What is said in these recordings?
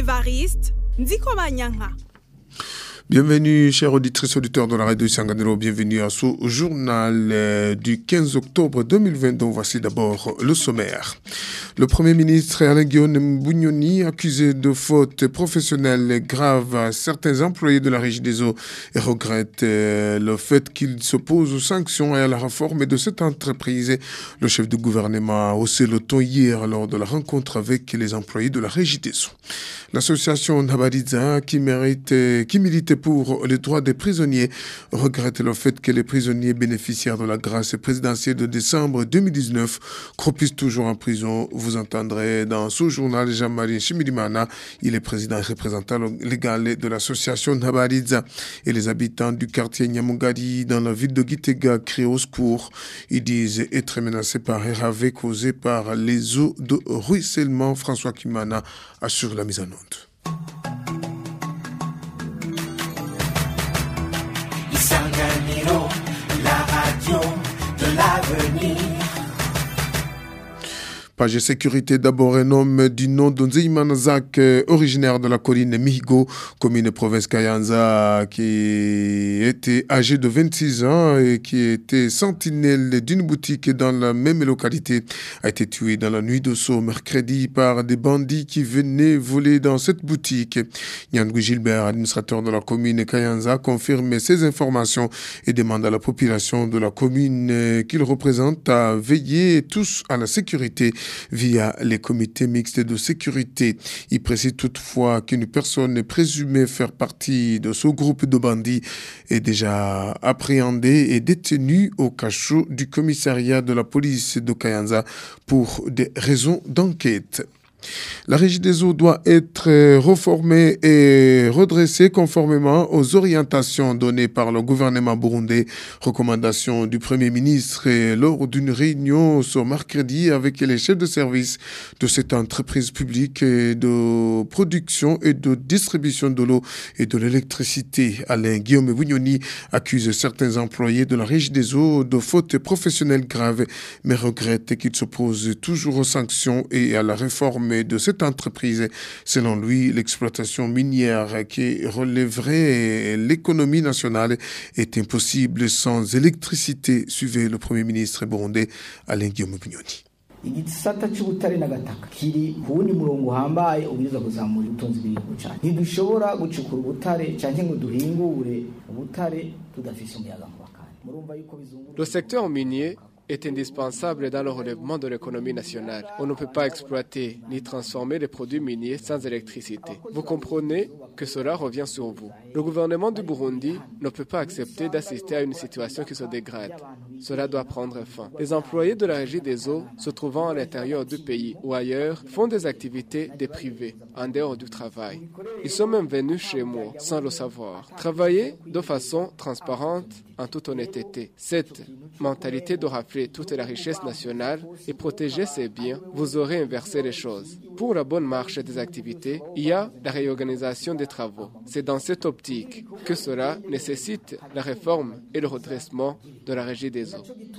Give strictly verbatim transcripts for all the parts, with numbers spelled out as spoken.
Evariste Nzikobanyanka. Bienvenue, chers auditrices et auditeurs de la radio Isanganiro. Bienvenue à ce journal euh, du quinze octobre deux mille vingt, dont voici d'abord le sommaire. Le Premier ministre Alain Guillaume Bunyoni, accusé de fautes professionnelles graves à certains employés de la Régie des Eaux, et regrette euh, le fait qu'il s'oppose aux sanctions et à la réforme de cette entreprise. Le chef du gouvernement a haussé le ton hier lors de la rencontre avec les employés de la Régie des Eaux. L'association Nabadiza, qui, mérite, qui militait pour les droits des prisonniers, regrette le fait que les prisonniers bénéficiaires de la grâce présidentielle de décembre deux mille dix-neuf croupissent toujours en prison. Vous entendrez dans ce journal Jean-Marie Chimirimana, il est président et représentant légal de l'association Nabadiza. Et les habitants du quartier Nyamugari dans la ville de Gitega crient au secours. Ils disent être menacés par un ravet causé par les eaux de ruissellement. François Kimana assure la mise en onde. Isanganiro, la radio de l'avenir. Page sécurité, d'abord un homme du nom de Nzeimana Zak, originaire de la colline Mihigo, commune province Kayanza, qui était âgé de vingt-six ans et qui était sentinelle d'une boutique dans la même localité, a été tué dans la nuit de ce mercredi par des bandits qui venaient voler dans cette boutique. Nyangui Gilbert, administrateur de la commune Kayanza, confirme ces informations et demande à la population de la commune qu'il représente à veiller tous à la sécurité via les comités mixtes de sécurité. Il précise toutefois qu'une personne présumée faire partie de ce groupe de bandits est déjà appréhendée et détenue au cachot du commissariat de la police de Kayanza pour des raisons d'enquête. La Régie des Eaux doit être reformée et redressée conformément aux orientations données par le gouvernement burundais. Recommandation du Premier ministre lors d'une réunion ce mercredi avec les chefs de service de cette entreprise publique de production et de distribution de l'eau et de l'électricité. Alain Guillaume Bunyoni accuse certains employés de la Régie des Eaux de fautes professionnelles graves, mais regrette qu'ils s'opposent toujours aux sanctions et à la réforme de cette entreprise. Selon lui, l'exploitation minière qui relèverait l'économie nationale est impossible sans électricité, suivait le Premier ministre burundais Alain Guillaume Bunyoni. igisata cy'ubutare n'agataka kiri kuwundi murongo uhambaye ubwiza kuzamura ubutunzi bw'igihugu cyacu. Ntidushobora gucukura ubutare canke ngo duhingure ubutare tudafise umuyaga nkuba kandi murumva yuko bizungura. Le secteur minier est indispensable dans le relèvement de l'économie nationale. On ne peut pas exploiter ni transformer les produits miniers sans électricité. Vous comprenez que cela revient sur vous. Le gouvernement du Burundi ne peut pas accepter d'assister à une situation qui se dégrade. Cela doit prendre fin. Les employés de la Régie des Eaux, se trouvant à l'intérieur du pays ou ailleurs, font des activités des privés, en dehors du travail. Ils sont même venus chez moi, sans le savoir. Travailler de façon transparente, en toute honnêteté. Cette mentalité de rappeler toute la richesse nationale et protéger ses biens, vous aurez inversé les choses. Pour la bonne marche des activités, il y a la réorganisation des travaux. C'est dans cette optique que cela nécessite la réforme et le redressement de la Régie des Eaux.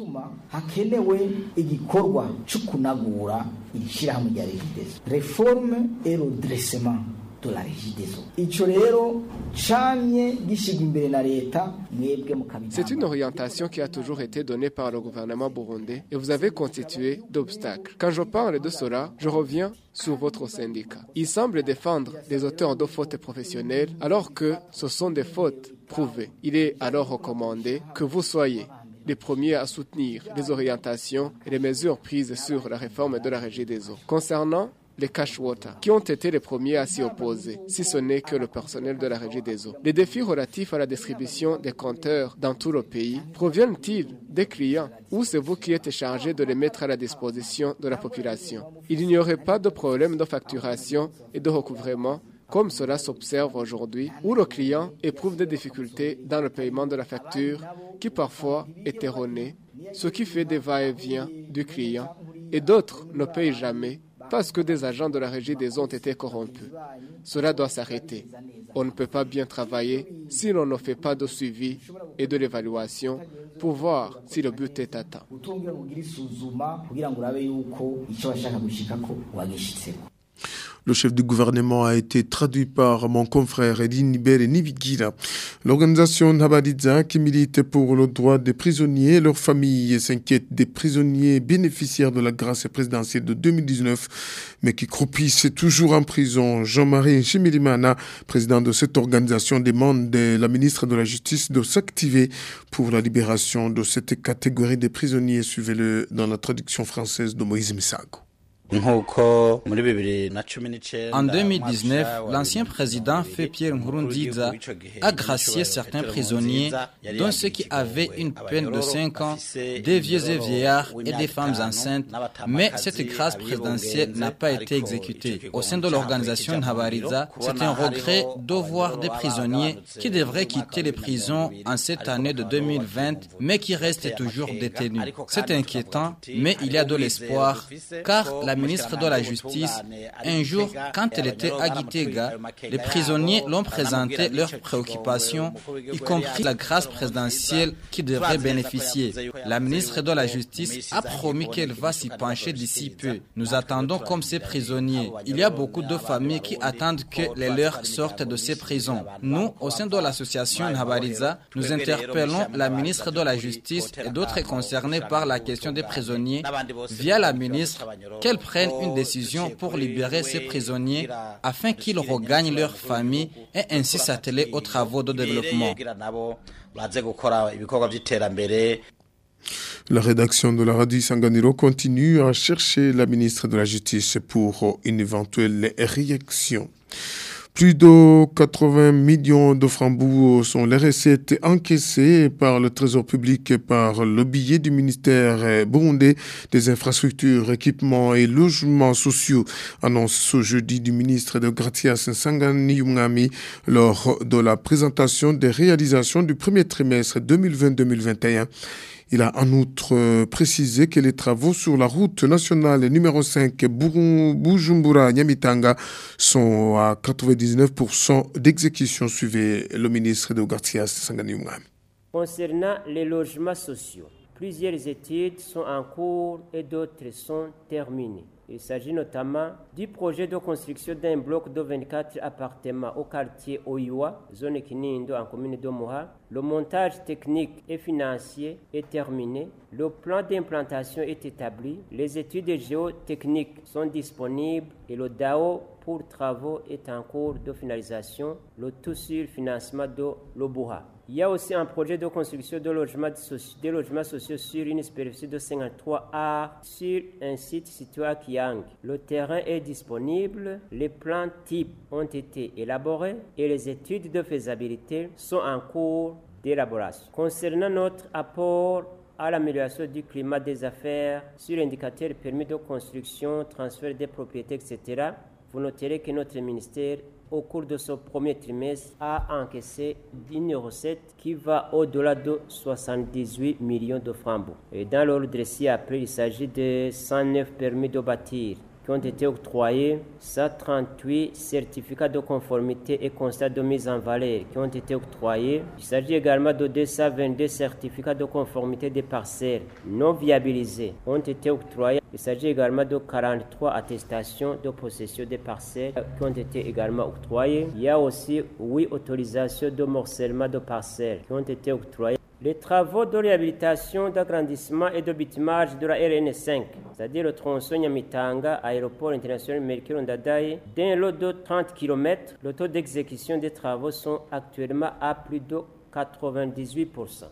Réforme et redressement de la Régie des Eaux. Ico rero camye gishiga imbere na leta mwebwe mukabitanga. C'est une orientation qui a toujours été donnée par le gouvernement burundais et vous avez constitué d'obstacles. Quand je parle de cela, je reviens sur votre syndicat. Il semble défendre les auteurs de fautes professionnelles alors que ce sont des fautes prouvées. Il est alors recommandé que vous soyez les premiers à soutenir les orientations et les mesures prises sur la réforme de la Régie des Eaux. Concernant les cash water, qui ont été les premiers à s'y opposer, si ce n'est que le personnel de la Régie des Eaux. Les défis relatifs à la distribution des compteurs dans tout le pays proviennent-ils des clients ou c'est vous qui êtes chargé de les mettre à la disposition de la population? Il n'y aurait pas de problème de facturation et de recouvrement comme cela s'observe aujourd'hui, où le client éprouve des difficultés dans le paiement de la facture qui parfois est erronée, ce qui fait des va-et-vient du client, et d'autres ne payent jamais parce que des agents de la Régie des Eaux ont été corrompus. Cela doit s'arrêter. On ne peut pas bien travailler si l'on ne fait pas de suivi et de l'évaluation pour voir si le but est atteint. Le chef du gouvernement a été traduit par mon confrère Edine Nibere Nivigira. L'organisation Nhabariza, qui milite pour le droit des prisonniers et leurs familles, s'inquiète des prisonniers bénéficiaires de la grâce présidentielle de deux mille dix-neuf, mais qui croupissent toujours en prison. Jean-Marie Nshimirimana, président de cette organisation, demande de la ministre de la Justice de s'activer pour la libération de cette catégorie de prisonniers. Suivez-le dans la traduction française de Moïse Misago. En deux mille dix-neuf, l'ancien président fait Pierre Nkurunziza a gracié certains prisonniers, dont ceux qui avaient une peine de cinq ans, des vieux et vieillards et des femmes enceintes, mais cette grâce présidentielle n'a pas été exécutée. Au sein de l'organisation Nhabariza, c'est un regret de voir des prisonniers qui devraient quitter les prisons en cette année de deux mille vingt, mais qui restent toujours détenus. C'est inquiétant, mais il y a de l'espoir, car la La ministre de la Justice, un jour, quand elle était à Gitega, les prisonniers l'ont présenté leurs préoccupations, y compris la grâce présidentielle qui devrait bénéficier. La ministre de la Justice a promis qu'elle va s'y pencher d'ici peu. Nous attendons comme ces prisonniers. Il y a beaucoup de familles qui attendent que les leurs sortent de ces prisons. Nous, au sein de l'association Nhabariza, nous interpellons la ministre de la Justice et d'autres concernés par la question des prisonniers via la ministre qu'elle prennent une décision pour libérer ces prisonniers afin qu'ils regagnent leur famille et ainsi s'atteler aux travaux de développement. La rédaction de la radio Sanganiro continue à chercher la ministre de la Justice pour une éventuelle réaction. Plus de quatre-vingts millions de francs sont les recettes encaissées par le Trésor public par le billet du ministère burundais des infrastructures, équipements et logements sociaux, annonce ce jeudi du ministre de Gratias Sanganiyumngami lors de la présentation des réalisations du premier trimestre deux mille vingt deux mille vingt et un. Il a en outre précisé que les travaux sur la route nationale numéro cinq Bujumbura-Nyamitanga sont à quatre-vingt-dix-neuf pour cent d'exécution. Suivez le ministre de Gratias Sanganiyumngami. Concernant les logements sociaux, plusieurs études sont en cours et d'autres sont terminées. Il s'agit notamment du projet de construction d'un bloc de vingt-quatre appartements au quartier Oiwa, zone Kinindo en commune de Moha. Le montage technique et financier est terminé. Le plan d'implantation est établi. Les études géotechniques sont disponibles et le D A O pour travaux est en cours de finalisation. Le tout sur financement de l'Obuha. Il y a aussi un projet de construction de logements, soci- de logements sociaux sur une superficie de cinquante-trois acres sur un site situé à Kiang. Le terrain est disponible, les plans types ont été élaborés et les études de faisabilité sont en cours d'élaboration. Concernant notre apport à l'amélioration du climat des affaires sur l'indicateur permis de construction, transfert des propriétés, et cetera, vous noterez que notre ministère au cours de ce premier trimestre, a encaissé une recette qui va au-delà de soixante-dix-huit millions de francs. Et dans l'ordre ci-après, il s'agit de cent neuf permis de bâtir qui ont été octroyés, cent trente-huit certificats de conformité et constats de mise en valeur qui ont été octroyés. Il s'agit également de deux cent vingt-deux certificats de conformité des parcelles non viabilisés qui ont été octroyés. Il s'agit également de quarante-trois attestations de possession des parcelles qui ont été également octroyées. Il y a aussi huit autorisations de morcellement de parcelles qui ont été octroyées. Les travaux de réhabilitation, d'agrandissement et de bitumage de la R N cinq, c'est-à-dire le tronçon Nyamitanga, aéroport international Melchior Ndadaye, d'un lot de trente kilomètres, le taux d'exécution des travaux sont actuellement à plus de quatre-vingt-dix-huit pour cent.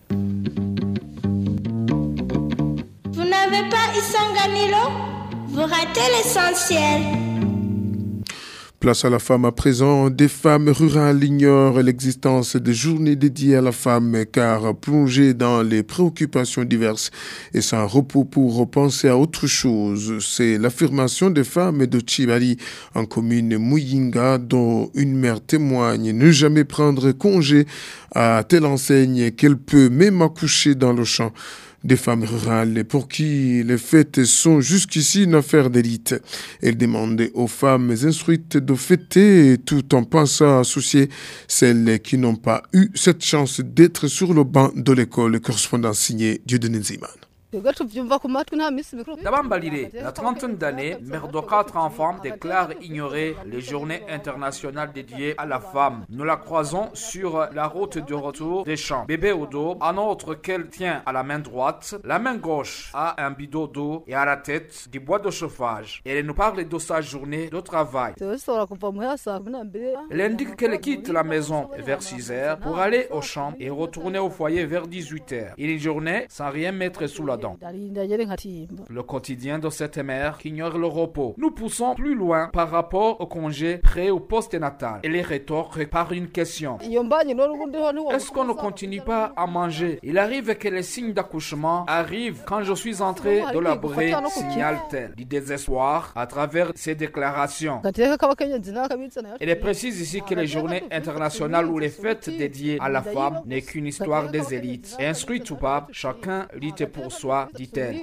Vous n'avez pas Isanganiro? Vous ratez l'essentiel. Place à la femme à présent. Des femmes rurales ignorent l'existence des journées dédiées à la femme car plongées dans les préoccupations diverses et sans repos pour penser à autre chose. C'est l'affirmation des femmes de Chibari en commune Muyinga dont une mère témoigne ne jamais prendre congé à telle enseigne qu'elle peut même accoucher dans le champ. Des femmes rurales pour qui les fêtes sont jusqu'ici une affaire d'élite. Elle demande aux femmes instruites de fêter tout en pensant à associer celles qui n'ont pas eu cette chance d'être sur le banc de l'école. Correspondant signé Dieudonné Nzimana. Dabambalire, la trentaine d'années, mère de quatre enfants, déclare ignorer les journées internationales dédiées à la femme. Nous la croisons sur la route de retour des champs. Bébé au dos, un autre qu'elle tient à la main droite, la main gauche a un bidon d'eau et à la tête du bois de chauffage. Elle nous parle de sa journée de travail. Elle indique qu'elle quitte la maison vers six heures pour aller au champ et retourner au foyer vers dix-huit heures. Une journée sans rien mettre sous la dent. Le quotidien de cette mère qui ignore le repos. Nous poussons plus loin par rapport au congé pré ou post-natal. Elle rétorque par une question. Est-ce qu'on ne continue pas à manger? Il arrive que les signes d'accouchement arrivent quand je suis entré de la brée, signale-t-elle, du désespoir à travers ses déclarations. Elle précise ici que les journées internationales ou les fêtes dédiées à la femme n'est qu'une histoire des élites. Instruite ou pas, chacun lutte pour soi, dit-elle.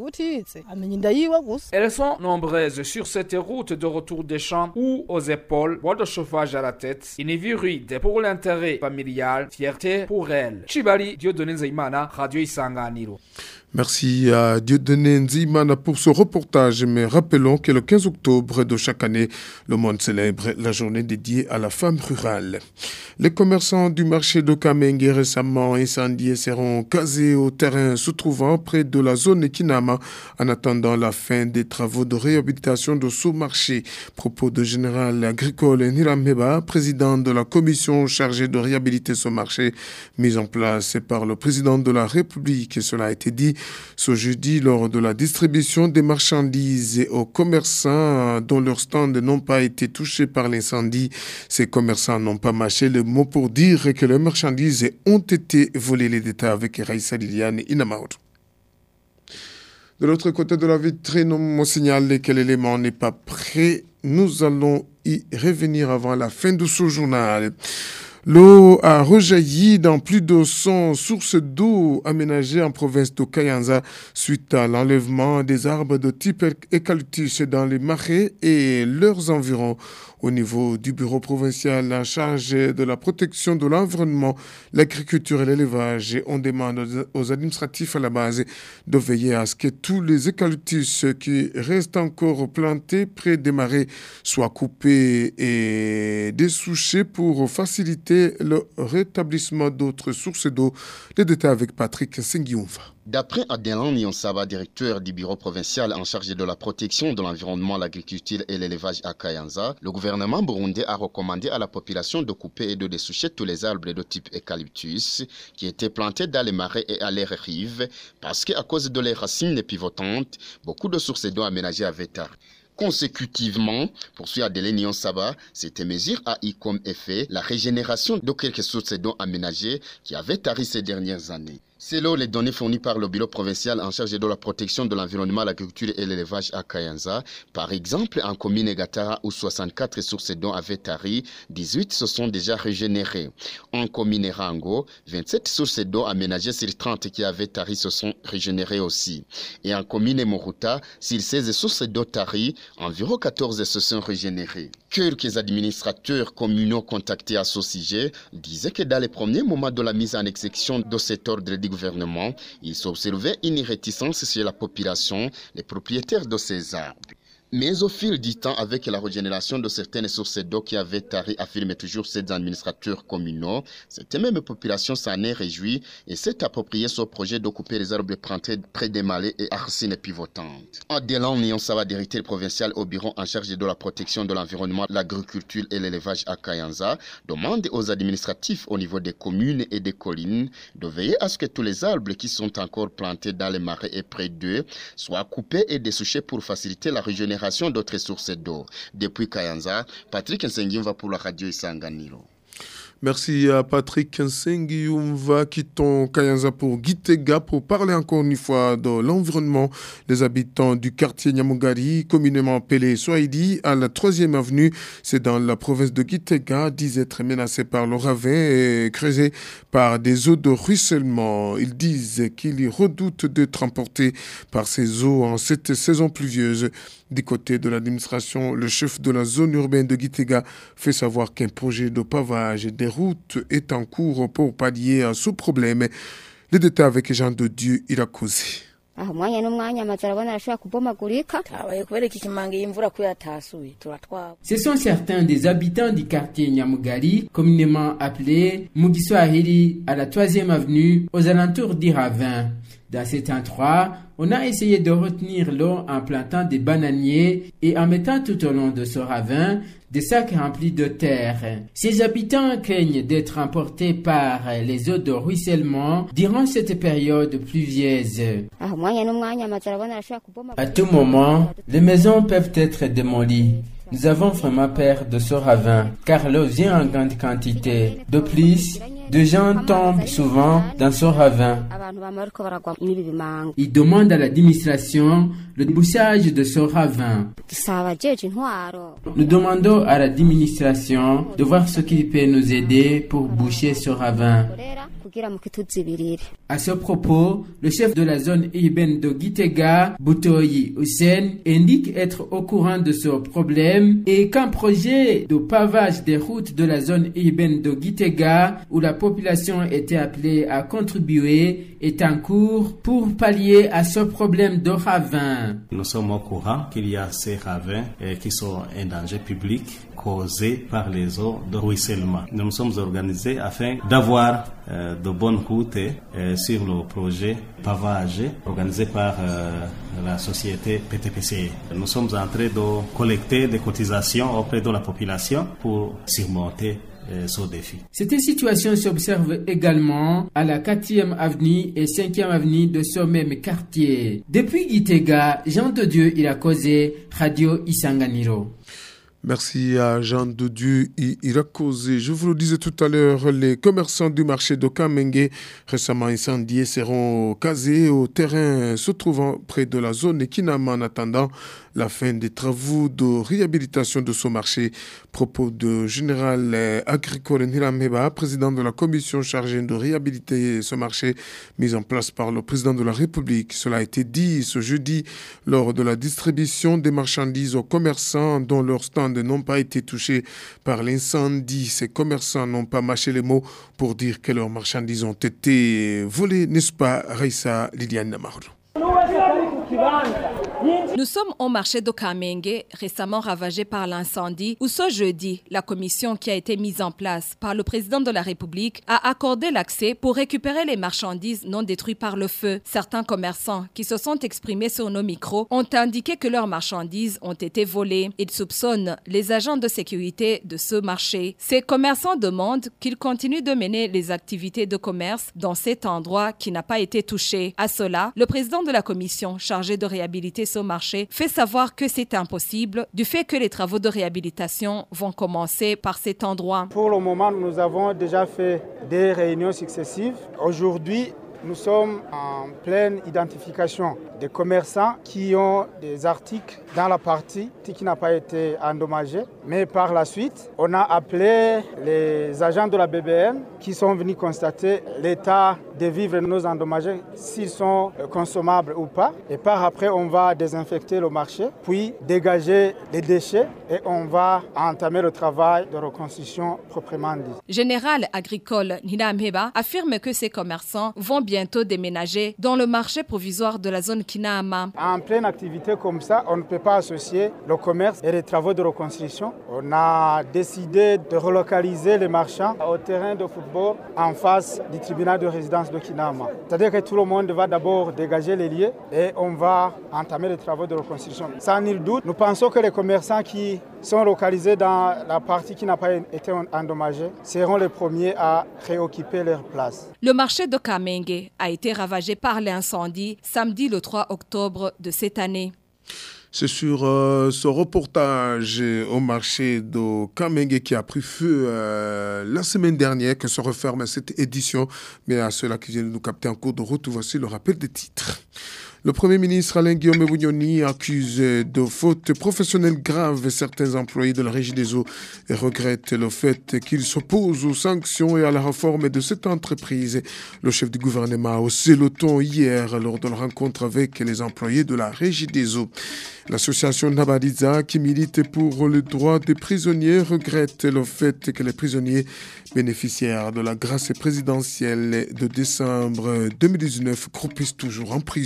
Elles sont nombreuses sur cette route de retour des champs ou aux épaules, bois de chauffage à la tête, une vie rude pour l'intérêt familial, fierté pour elle. Chibali, Dieudonné Nzeyimana, Radio Isanganiro. Merci à Dieudonné Nzeyimana pour ce reportage, mais rappelons que le quinze octobre de chaque année, le monde célèbre la journée dédiée à la femme rurale. Les commerçants du marché de Kamenge récemment incendiés seront casés au terrain se trouvant près de la zone Kinama en attendant la fin des travaux de réhabilitation de ce marché. Propos de général agricole Nirameba, président de la commission chargée de réhabiliter ce marché, mise en place par le président de la République. Cela a été dit ce jeudi lors de la distribution des marchandises aux commerçants dont leurs stands n'ont pas été touchés par l'incendie. Ces commerçants n'ont pas mâché le mot pour dire que leurs marchandises ont été volées. Les détails avec Raïssa Liliane et Inamaoud. De l'autre côté de la vitrine, on me signale que l'élément n'est pas prêt. Nous allons y revenir avant la fin de ce journal. L'eau a rejailli dans plus de cent sources d'eau aménagées en province de Kayanza suite à l'enlèvement des arbres de type eucalyptus dans les marais et leurs environs. Au niveau du bureau provincial en charge de la protection de l'environnement, l'agriculture et l'élevage, on demande aux administratifs à la base de veiller à ce que tous les eucalyptus qui restent encore plantés près des marais soient coupés et dessouchés pour faciliter le rétablissement d'autres sources d'eau. Les détails avec Patrick Sengiumfa. D'après Adelan Nyonsaba, directeur du bureau provincial en charge de la protection de l'environnement, l'agriculture et l'élevage à Kayanza, le gouvernement burundais a recommandé à la population de couper et de dessoucher tous les arbres de type eucalyptus qui étaient plantés dans les marais et à leurs rives parce qu'à cause de leurs racines pivotantes, beaucoup de sources d'eau aménagées avaient tard. Consécutivement, poursuit Adelan Nyonsaba, cette mesure a eu comme effet la régénération de quelques sources d'eau aménagées qui avaient tari ces dernières années. Selon les données fournies par le bureau provincial en charge de la protection de l'environnement, l'agriculture et l'élevage à Kayanza, par exemple en commune Gatara où soixante-quatre sources d'eau avaient tari, dix-huit se sont déjà régénérées. En commune Rango, vingt-sept sources d'eau aménagées sur trente qui avaient tari se sont régénérées aussi. Et en commune Moruta, sur seize sources d'eau tari, environ quatorze se sont régénérées. Quelques administrateurs communaux contactés à ce sujet disaient que dans les premiers moments de la mise en exécution de cet ordre du gouvernement, il s'observait une réticence chez la population, les propriétaires de ces arbres. Mais au fil du temps, avec la régénération de certaines sources d'eau qui avaient tari, affirment toujours ces administrateurs communaux, cette même population s'en est réjouie et s'est appropriée ce projet de couper les arbres plantés près des marais et racines pivotantes. Adelan Nyonsaba, directeur provincial au bureau en charge de la protection de l'environnement, l'agriculture et l'élevage à Kayanza, demande aux administratifs au niveau des communes et des collines de veiller à ce que tous les arbres qui sont encore plantés dans les marais et près d'eux soient coupés et dessouchés pour faciliter la régénération d'autres sources d'eau. Depuis Kayanza, Patrick Nsengimva pour la radio Isanganiro. Merci à Patrick Nsengiumva, quittons Kayanza pour Gitega pour parler encore une fois de l'environnement. Les habitants du quartier Nyamugari, communément appelé Swahili, à la troisième avenue, c'est dans la province de Gitega, disent être menacés par le ravin et creusés par des eaux de ruissellement. Ils disent qu'ils redoutent d'être emportés par ces eaux en cette saison pluvieuse. Du côté de l'administration, le chef de la zone urbaine de Gitega fait savoir qu'un projet de pavage des routes est en cours pour pallier à ce problème. Les détails avec Jean de Dieu, il a causé. Ce sont certains des habitants du quartier Nyamugari, communément appelé Mugiswahili, à la troisième avenue, aux alentours d'Iravin. Dans cet endroit, on a essayé de retenir l'eau en plantant des bananiers et en mettant tout au long de ce ravin des sacs remplis de terre. Ces habitants craignent d'être emportés par les eaux de ruissellement durant cette période pluvieuse. À tout moment, les maisons peuvent être démolies. Nous avons vraiment peur de ce ravin, car l'eau vient en grande quantité. De plus, des gens tombent souvent dans ce ravin. Ils demandent à l'administration le débouchage de ce ravin. Nous demandons à l'administration de voir ce qui peut nous aider pour boucher ce ravin. À ce propos, le chef de la zone urbaine de Gitega, Butoyi Hussein, indique être au courant de ce problème et qu'un projet de pavage des routes de la zone urbaine de Gitega, où la population était appelée à contribuer, est en cours pour pallier à ce problème de ravin. Nous sommes au courant qu'il y a ces ravins eh, qui sont un danger public causé par les eaux de ruissellement. Nous nous sommes organisés afin d'avoir euh, de bonnes routes euh, sur le projet pavage organisé par euh, la société P T P C. Nous sommes en train de collecter des cotisations auprès de la population pour surmonter ce défi. Cette situation s'observe également à la quatrième avenue et cinquième avenue de ce même quartier. Depuis Gitega, Jean de Dieu il a causé Radio Isanganiro. Merci à Jean de Dieu Irakoze. Je vous le disais tout à l'heure, les commerçants du marché de Kamenge, récemment incendiés, seront casés au terrain se trouvant près de la zone Kinama en attendant la fin des travaux de réhabilitation de ce marché. Propos de général agricole Nirameba, président de la commission chargée de réhabiliter ce marché mis en place par le président de la République. Cela a été dit ce jeudi lors de la distribution des marchandises aux commerçants dont leurs stands n'ont pas été touchés par l'incendie. Ces commerçants n'ont pas mâché les mots pour dire que leurs marchandises ont été volées, n'est-ce pas, Raissa Liliane Namarlo? Nous sommes au marché de Kamenge, récemment ravagé par l'incendie, où ce jeudi, la commission qui a été mise en place par le président de la République a accordé l'accès pour récupérer les marchandises non détruites par le feu. Certains commerçants qui se sont exprimés sur nos micros ont indiqué que leurs marchandises ont été volées. Ils soupçonnent les agents de sécurité de ce marché. Ces commerçants demandent qu'ils continuent de mener les activités de commerce dans cet endroit qui n'a pas été touché. À cela, le président de la commission chargée de réhabiliter ce marché fait savoir que c'est impossible du fait que les travaux de réhabilitation vont commencer par cet endroit. Pour le moment, nous avons déjà fait des réunions successives. Aujourd'hui, nous sommes en pleine identification des commerçants qui ont des articles dans la partie qui n'a pas été endommagée. Mais par la suite, on a appelé les agents de la B B M qui sont venus constater l'état des vivres non endommagés, s'ils sont consommables ou pas. Et par après, on va désinfecter le marché, puis dégager les déchets et on va entamer le travail de reconstruction proprement dit. Général agricole Nina Mheba affirme que ces commerçants vont bientôt déménager dans le marché provisoire de la zone Kinama. En pleine activité comme ça, on ne peut pas associer le commerce et les travaux de reconstruction. On a décidé de relocaliser les marchands au terrain de football en face du tribunal de résidence de Kinama. C'est-à-dire que tout le monde va d'abord dégager les lieux et on va entamer les travaux de reconstruction. Sans nul doute, nous pensons que les commerçants qui sont localisés dans la partie qui n'a pas été endommagée seront les premiers à réoccuper leur place. Le marché de Kamenge a été ravagé par l'incendie samedi le trois octobre de cette année. C'est sur euh, ce reportage au marché de Kamenge qui a pris feu euh, la semaine dernière que se referme cette édition. Mais à ceux-là qui viennent nous capter en cours de route, voici le rappel des titres. Le Premier ministre Alain Guillaume Bunyoni accuse de fautes professionnelles graves certains employés de la Régie des eaux et regrette le fait qu'il s'oppose aux sanctions et à la réforme de cette entreprise. Le chef du gouvernement a haussé le ton hier lors de la rencontre avec les employés de la Régie des eaux. L'association Nabadiza, qui milite pour le droit des prisonniers, regrette le fait que les prisonniers bénéficiaires de la grâce présidentielle de décembre deux mille dix-neuf croupissent toujours en prison.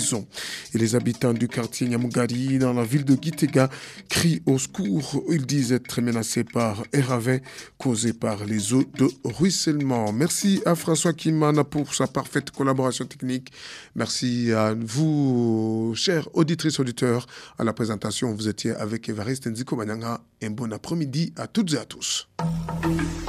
Et les habitants du quartier Nyamugari dans la ville de Gitega crient au secours. Ils disent être menacés par un ravin causé par les eaux de ruissellement. Merci à François Kimana pour sa parfaite collaboration technique. Merci à vous, chers auditrices, auditeurs. À la présentation, vous étiez avec Évariste Nziko Manyanga. Un bon après-midi à toutes et à tous.